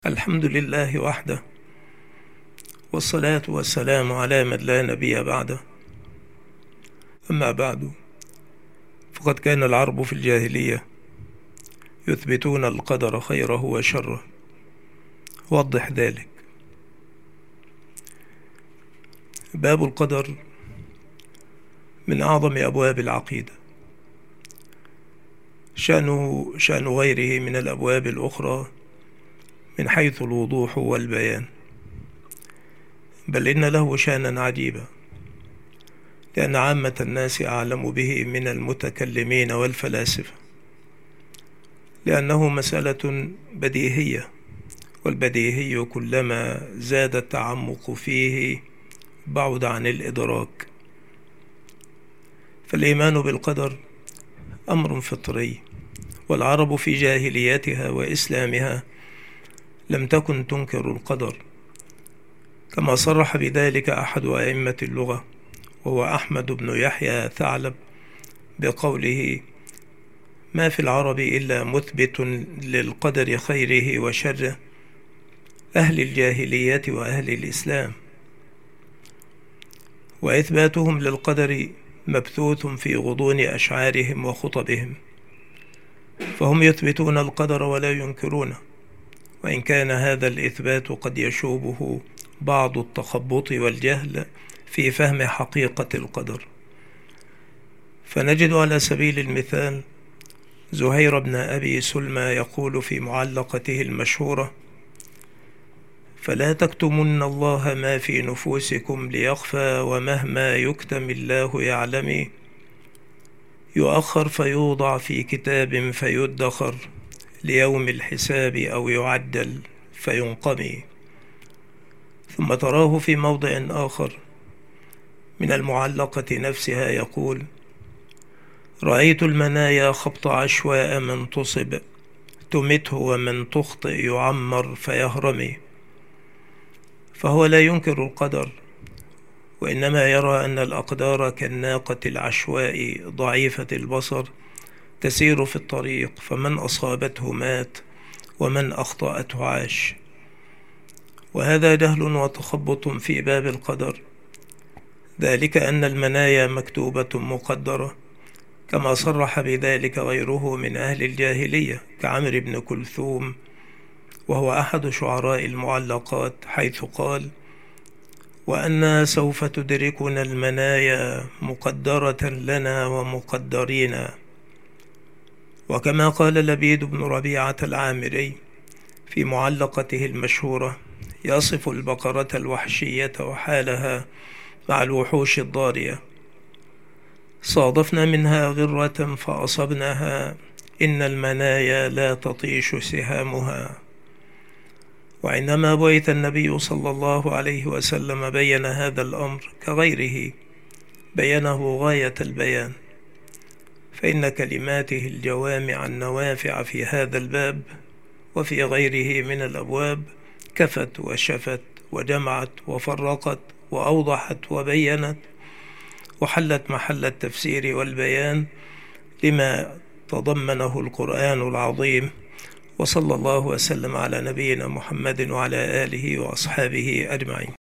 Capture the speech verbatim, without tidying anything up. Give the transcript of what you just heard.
الحمد لله وحده، والصلاة والسلام على من لا نبي بعده. أما بعد، فقد كان العرب في الجاهلية يثبتون القدر خيره وشره. وضح ذلك. باب القدر من أعظم أبواب العقيدة، شأنه شأن غيره من الأبواب الأخرى من حيث الوضوح والبيان، بل إن له شأنا عجيبا، لأن عامة الناس أعلم به من المتكلمين والفلاسفة، لأنه مسألة بديهية، والبديهي كلما زاد التعمق فيه بعد عن الإدراك. فالإيمان بالقدر أمر فطري، والعرب في جاهليتها وإسلامها لم تكن تنكر القدر، كما صرح بذلك أحد أئمة اللغة وهو أحمد بن يحيى ثعلب بقوله: ما في العرب إلا مثبت للقدر خيره وشره، أهل الجاهلية وأهل الإسلام. وإثباتهم للقدر مبثوث في غضون أشعارهم وخطبهم، فهم يثبتون القدر ولا ينكرونه، وإن كان هذا الإثبات قد يشوبه بعض التخبط والجهل في فهم حقيقة القدر. فنجد على سبيل المثال زهير بن أبي سلمى يقول في معلقته المشهورة: فلا تكتمن الله ما في نفوسكم ليخفى، ومهما يكتم الله يعلم، يؤخر فيوضع في كتاب فيدخر، ليوم الحساب أو يعدل فينقمي. ثم تراه في موضع آخر من المعلقة نفسها يقول: رأيت المنايا خبط عشواء من تصب، تمته ومن تخطئ يعمر فيهرمي. فهو لا ينكر القدر، وإنما يرى أن الأقدار كالناقة العشواء ضعيفة البصر تسير في الطريق، فمن أصابته مات ومن أخطأته عاش. وهذا جهل وتخبط في باب القدر، ذلك أن المنايا مكتوبة مقدرة، كما صرح بذلك غيره من أهل الجاهلية كعمرو بن كلثوم، وهو أحد شعراء المعلقات، حيث قال: وأنا سوف تدركنا المنايا مقدرة لنا ومقدرين. وكما قال لبيد بن ربيعة العامري في معلقته المشهورة يصف البقرة الوحشية وحالها مع الوحوش الضارية: صادفنا منها غرة فأصبناها، إن المنايا لا تطيش سهامها. وعندما بعث النبي صلى الله عليه وسلم بين هذا الأمر كغيره، بينه غاية البيان، فإن كلماته الجوامع النوافع في هذا الباب وفي غيره من الأبواب كفت وشفت وجمعت وفرقت وأوضحت وبينت، وحلت محل التفسير والبيان لما تضمنه القرآن العظيم. وصلى الله وسلم على نبينا محمد وعلى آله وأصحابه أجمعين.